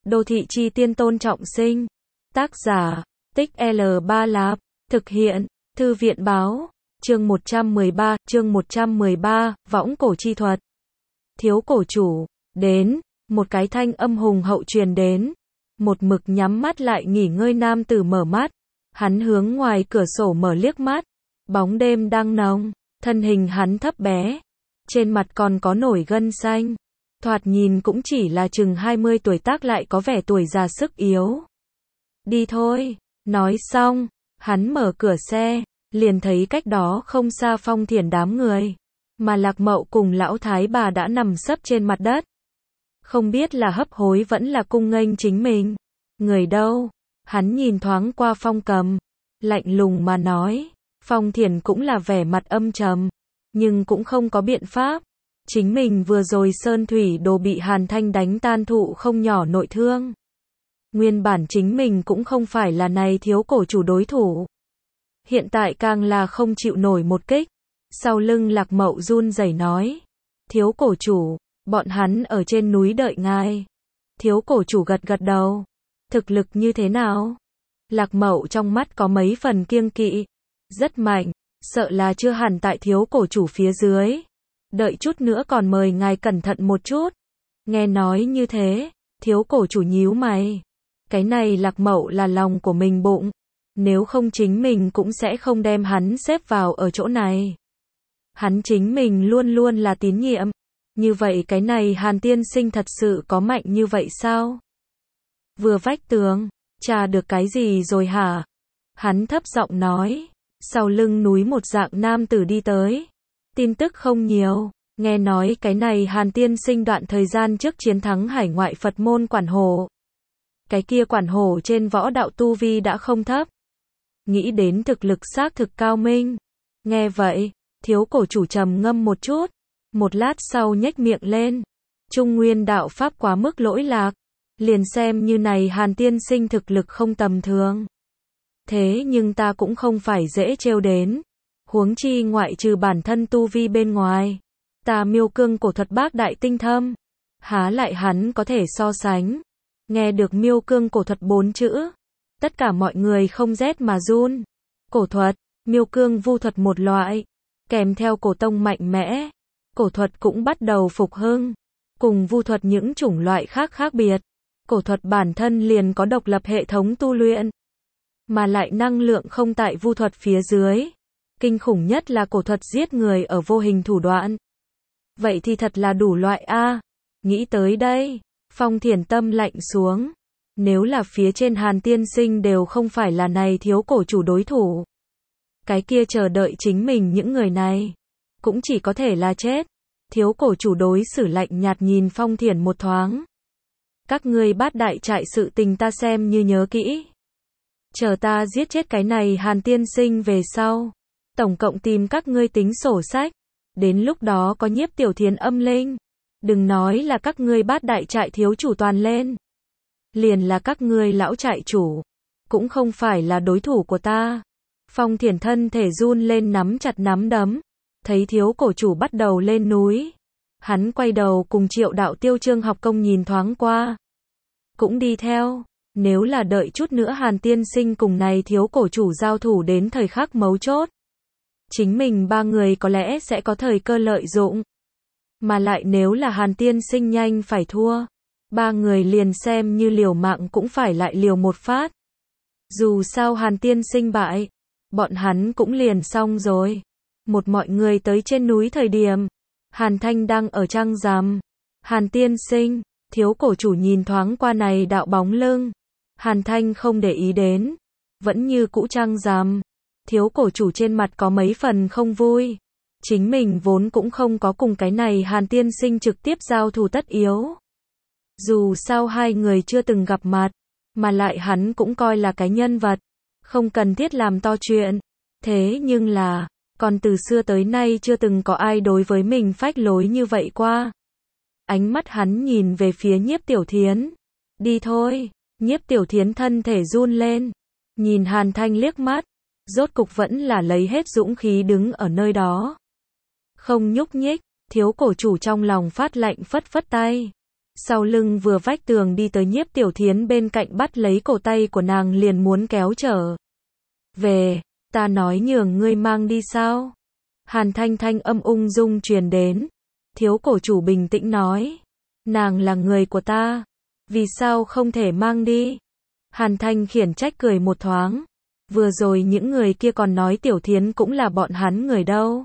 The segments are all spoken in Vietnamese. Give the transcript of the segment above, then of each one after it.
Đô thị chi tiên Tôn Trọng Sinh. Tác giả, Tích L3 Lạp. Thực hiện, Thư viện Báo. Chương 113, Võng cổ chi thuật. Thiếu cổ chủ, đến, một cái thanh âm hùng hậu truyền đến. Một mực nhắm mắt lại nghỉ ngơi nam tử mở mắt. Hắn hướng ngoài cửa sổ mở liếc mắt. Bóng đêm đang nồng, thân hình hắn thấp bé. Trên mặt còn có nổi gân xanh. Thoạt nhìn cũng chỉ là chừng 20 tuổi tác lại có vẻ tuổi già sức yếu. Đi thôi, nói xong, hắn mở cửa xe, liền thấy cách đó không xa Phong Thiển đám người. Mà Lạc Mậu cùng lão thái bà đã nằm sấp trên mặt đất. Không biết là hấp hối vẫn là cung nghênh chính mình. Người đâu? Hắn nhìn thoáng qua Phong Cầm, lạnh lùng mà nói. Phong Thiển cũng là vẻ mặt âm trầm, nhưng cũng không có biện pháp. Chính mình vừa rồi sơn thủy đồ bị Hàn Thanh đánh tan thụ không nhỏ nội thương. Nguyên bản chính mình cũng không phải là này thiếu cổ chủ đối thủ. Hiện tại càng là không chịu nổi một kích. Sau lưng Lạc Mậu run rẩy nói. Thiếu cổ chủ, bọn hắn ở trên núi đợi ngài. Thiếu cổ chủ gật gật đầu. Thực lực như thế nào? Lạc Mậu trong mắt có mấy phần kiêng kỵ. Rất mạnh, sợ là chưa hẳn tại thiếu cổ chủ phía dưới. Đợi chút nữa còn mời ngài cẩn thận một chút. Nghe nói như thế, thiếu cổ chủ nhíu mày. Cái này Lạc Mậu là lòng của mình bụng. Nếu không chính mình cũng sẽ không đem hắn xếp vào ở chỗ này. Hắn chính mình luôn luôn là tín nhiệm. Như vậy cái này Hàn tiên sinh thật sự có mạnh như vậy sao? Vừa vách tường, tra được cái gì rồi hả? Hắn thấp giọng nói. Sau lưng núi một dạng nam tử đi tới. Tin tức không nhiều, nghe nói cái này Hàn tiên sinh đoạn thời gian trước chiến thắng hải ngoại Phật môn quản hổ. Cái kia quản hổ trên võ đạo tu vi đã không thấp. Nghĩ đến thực lực xác thực cao minh. Nghe vậy, thiếu cổ chủ trầm ngâm một chút. Một lát sau nhếch miệng lên. Trung nguyên đạo pháp quá mức lỗi lạc. Liền xem như này Hàn tiên sinh thực lực không tầm thường. Thế nhưng ta cũng không phải dễ trêu đến. Huống chi ngoại trừ bản thân tu vi bên ngoài. Ta miêu cương cổ thuật bác đại tinh thâm. Há lại hắn có thể so sánh. Nghe được miêu cương cổ thuật 4 chữ. Tất cả mọi người không rét mà run. Cổ thuật, miêu cương vu thuật một loại. Kèm theo cổ tông mạnh mẽ. Cổ thuật cũng bắt đầu phục hưng. Cùng vu thuật những chủng loại khác khác biệt. Cổ thuật bản thân liền có độc lập hệ thống tu luyện. Mà lại năng lượng không tại vu thuật phía dưới. Kinh khủng nhất là cổ thuật giết người ở vô hình thủ đoạn. Vậy thì thật là đủ loại a. Nghĩ tới đây, Phong Thiển tâm lạnh xuống. Nếu là phía trên Hàn tiên sinh đều không phải là này thiếu cổ chủ đối thủ. Cái kia chờ đợi chính mình những người này. Cũng chỉ có thể là chết. Thiếu cổ chủ đối xử lạnh nhạt nhìn Phong Thiển một thoáng. Các ngươi bát đại trại sự tình ta xem như nhớ kỹ. Chờ ta giết chết cái này Hàn tiên sinh về sau. Tổng cộng tìm các ngươi tính sổ sách. Đến lúc đó có Nhiếp Tiểu Thiến âm linh. Đừng nói là các ngươi bát đại trại thiếu chủ toàn lên. Liền là các ngươi lão trại chủ. Cũng không phải là đối thủ của ta. Phong Thiển thân thể run lên nắm chặt nắm đấm. Thấy thiếu cổ chủ bắt đầu lên núi. Hắn quay đầu cùng Triệu Đạo Tiêu Trương Học Công nhìn thoáng qua. Cũng đi theo. Nếu là đợi chút nữa Hàn tiên sinh cùng này thiếu cổ chủ giao thủ đến thời khắc mấu chốt. Chính mình ba người có lẽ sẽ có thời cơ lợi dụng. Mà lại nếu là Hàn tiên sinh nhanh phải thua. Ba người liền xem như liều mạng cũng phải lại liều một phát. Dù sao Hàn tiên sinh bại. Bọn hắn cũng liền xong rồi. Một mọi người tới trên núi thời điểm. Hàn Thanh đang ở trăng rằm. Hàn tiên sinh, thiếu cổ chủ nhìn thoáng qua này đạo bóng lưng. Hàn Thanh không để ý đến. Vẫn như cũ trăng rằm. Thiếu cổ chủ trên mặt có mấy phần không vui. Chính mình vốn cũng không có cùng cái này Hàn tiên sinh trực tiếp giao thủ tất yếu. Dù sao hai người chưa từng gặp mặt. Mà lại hắn cũng coi là cái nhân vật. Không cần thiết làm to chuyện. Thế nhưng là, còn từ xưa tới nay chưa từng có ai đối với mình phách lối như vậy qua. Ánh mắt hắn nhìn về phía Nhiếp Tiểu Thiến. Đi thôi. Nhiếp Tiểu Thiến thân thể run lên. Nhìn Hàn Thanh liếc mắt. Rốt cục vẫn là lấy hết dũng khí đứng ở nơi đó. Không nhúc nhích. Thiếu cổ chủ trong lòng phát lạnh phất phất tay. Sau lưng vừa vách tường đi tới Nhiếp Tiểu Thiến bên cạnh bắt lấy cổ tay của nàng liền muốn kéo trở về. Ta nói nhường ngươi mang đi sao? Hàn Thanh thanh âm ung dung truyền đến. Thiếu cổ chủ bình tĩnh nói. Nàng là người của ta. Vì sao không thể mang đi? Hàn Thanh khiển trách cười một thoáng. Vừa rồi những người kia còn nói Tiểu Thiến cũng là bọn hắn người đâu.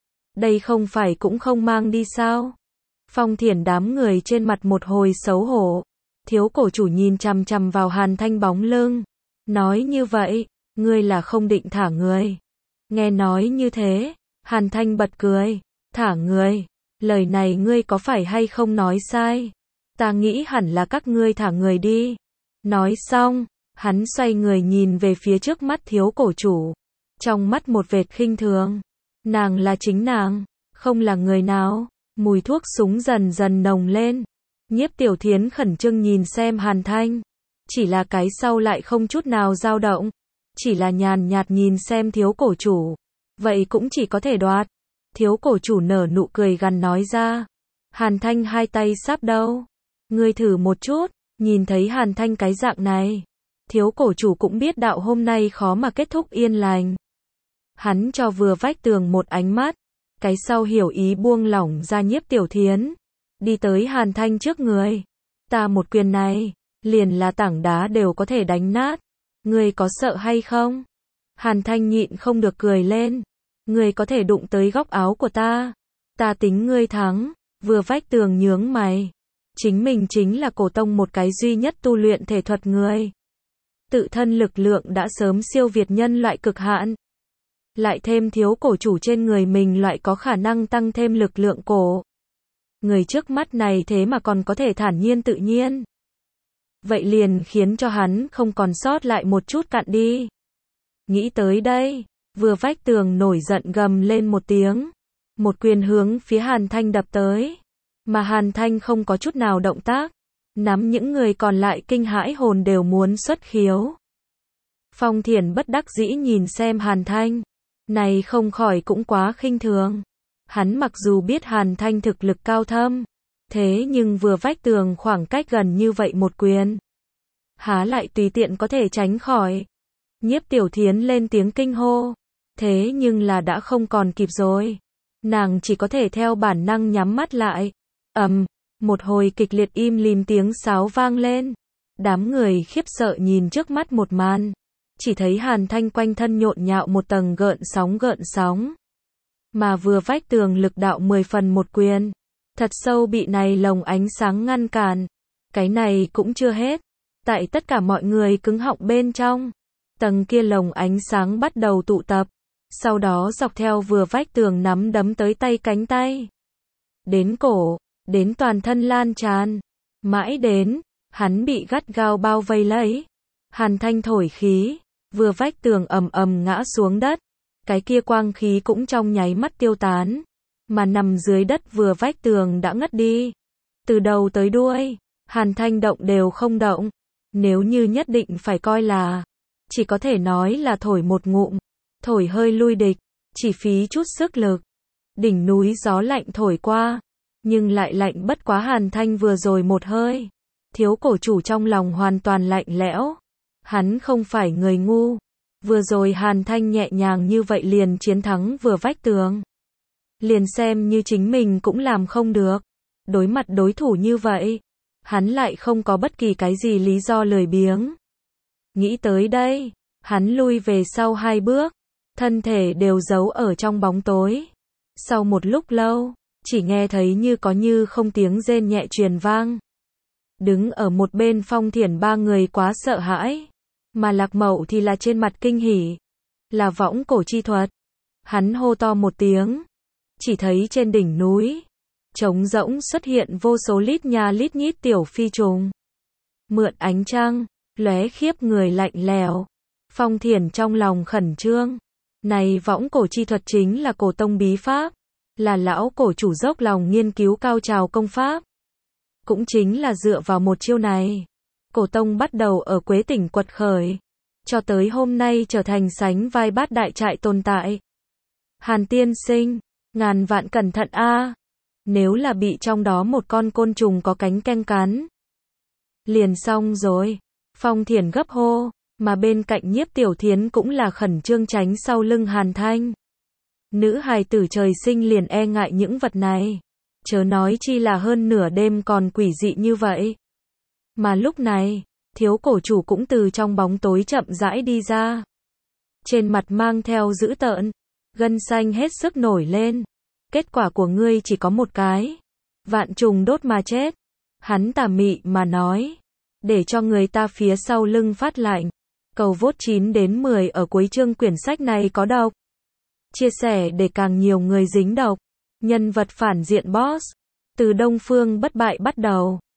Đây không phải cũng không mang đi sao? Phong Thiển đám người trên mặt một hồi xấu hổ. Thiếu cổ chủ nhìn chằm chằm vào Hàn Thanh bóng lưng. Nói như vậy, ngươi là không định thả người. Nghe nói như thế, Hàn Thanh bật cười. Thả người, lời này ngươi có phải hay không nói sai? Ta nghĩ hẳn là các ngươi thả người đi. Nói xong, hắn xoay người nhìn về phía trước mắt thiếu cổ chủ. Trong mắt một vệt khinh thường. Nàng là chính nàng, không là người nào. Mùi thuốc súng dần dần nồng lên. Nhiếp Tiểu Thiến khẩn trương nhìn xem Hàn Thanh. Chỉ là cái sau lại không chút nào dao động. Chỉ là nhàn nhạt nhìn xem thiếu cổ chủ. Vậy cũng chỉ có thể đoạt. Thiếu cổ chủ nở nụ cười gằn nói ra. Hàn Thanh hai tay sắp đâu. Ngươi thử một chút. Nhìn thấy Hàn Thanh cái dạng này. Thiếu cổ chủ cũng biết đạo hôm nay khó mà kết thúc yên lành. Hắn cho vừa vách tường một ánh mắt. Cái sau hiểu ý buông lỏng ra Nhiếp Tiểu Thiến. Đi tới Hàn Thanh trước người. Ta một quyền này, liền là tảng đá đều có thể đánh nát. Ngươi có sợ hay không? Hàn Thanh nhịn không được cười lên. Ngươi có thể đụng tới góc áo của ta. Ta tính ngươi thắng. Vừa vách tường nhướng mày. Chính mình chính là cổ tông một cái duy nhất tu luyện thể thuật người. Tự thân lực lượng đã sớm siêu việt nhân loại cực hạn. Lại thêm thiếu cổ chủ trên người mình loại có khả năng tăng thêm lực lượng cổ. Người trước mắt này thế mà còn có thể thản nhiên tự nhiên. Vậy liền khiến cho hắn không còn sót lại một chút cặn đi. Nghĩ tới đây, vừa vách tường nổi giận gầm lên một tiếng. Một quyền hướng phía Hàn Thanh đập tới. Mà Hàn Thanh không có chút nào động tác. Nắm những người còn lại kinh hãi hồn đều muốn xuất khiếu. Phong Thiển bất đắc dĩ nhìn xem Hàn Thanh. Này không khỏi cũng quá khinh thường. Hắn mặc dù biết Hàn Thanh thực lực cao thâm. Thế nhưng vừa vách tường khoảng cách gần như vậy một quyền. Há lại tùy tiện có thể tránh khỏi. Nhiếp Tiểu Thiến lên tiếng kinh hô. Thế nhưng là đã không còn kịp rồi. Nàng chỉ có thể theo bản năng nhắm mắt lại. Một hồi kịch liệt im lìm tiếng sáo vang lên. Đám người khiếp sợ nhìn trước mắt một màn. Chỉ thấy Hàn Thanh quanh thân nhộn nhạo một tầng gợn sóng. Mà vừa vách tường lực đạo 10 phần một quyền. Thật sâu bị này lồng ánh sáng ngăn cản. Cái này cũng chưa hết. Tại tất cả mọi người cứng họng bên trong. Tầng kia lồng ánh sáng bắt đầu tụ tập. Sau đó dọc theo vừa vách tường nắm đấm tới tay cánh tay. Đến cổ, đến toàn thân lan tràn. Mãi đến, hắn bị gắt gao bao vây lấy. Hàn Thanh thổi khí. Vừa vách tường ầm ngã xuống đất. Cái kia quang khí cũng trong nháy mắt tiêu tán. Mà nằm dưới đất vừa vách tường đã ngất đi. Từ đầu tới đuôi, Hàn Thanh động đều không động. Nếu như nhất định phải coi là, chỉ có thể nói là thổi một ngụm. Thổi hơi lui địch, chỉ phí chút sức lực. Đỉnh núi gió lạnh thổi qua. Nhưng lại lạnh bất quá Hàn Thanh vừa rồi một hơi. Thiếu cổ chủ trong lòng hoàn toàn lạnh lẽo. Hắn không phải người ngu. Vừa rồi Hàn Thanh nhẹ nhàng như vậy liền chiến thắng vừa vách tường. Liền xem như chính mình cũng làm không được. Đối mặt đối thủ như vậy, hắn lại không có bất kỳ cái gì lý do lười biếng. Nghĩ tới đây, hắn lui về sau 2 bước, thân thể đều giấu ở trong bóng tối. Sau một lúc lâu, chỉ nghe thấy như có như không tiếng rên nhẹ truyền vang. Đứng ở một bên Phong Thiển 3 người quá sợ hãi. Mà Lạc Mậu thì là trên mặt kinh hỉ. Là võng cổ chi thuật. Hắn hô to một tiếng. Chỉ thấy trên đỉnh núi, trống rỗng xuất hiện vô số lít nha lít nhít tiểu phi trùng. Mượn ánh trăng, lóe khiếp người lạnh lẽo. Phong Thiển trong lòng khẩn trương. Này võng cổ chi thuật chính là cổ tông bí pháp. Là lão cổ chủ dốc lòng nghiên cứu cao trào công pháp. Cũng chính là dựa vào một chiêu này. Cổ tông bắt đầu ở Quế Tỉnh quật khởi. Cho tới hôm nay trở thành sánh vai bát đại trại tồn tại. Hàn tiên sinh, ngàn vạn cẩn thận a. Nếu là bị trong đó một con côn trùng có cánh canh cắn, liền xong rồi. Phong Thiển gấp hô, mà bên cạnh Nhiếp Tiểu Thiến cũng là khẩn trương tránh sau lưng Hàn Thanh. Nữ hài tử trời sinh liền e ngại những vật này, chớ nói chi là hơn nửa đêm còn quỷ dị như vậy. Mà lúc này, Thiếu cổ chủ cũng từ trong bóng tối chậm rãi đi ra. Trên mặt mang theo dữ tợn, gân xanh hết sức nổi lên. Kết quả của ngươi chỉ có một cái, vạn trùng đốt mà chết. Hắn tà mị mà nói, để cho người ta phía sau lưng phát lạnh. Cầu vote 9 đến 10 ở cuối chương quyển sách này có độc. Chia sẻ để càng nhiều người dính độc. Nhân vật phản diện boss, từ Đông Phương bất bại bắt đầu.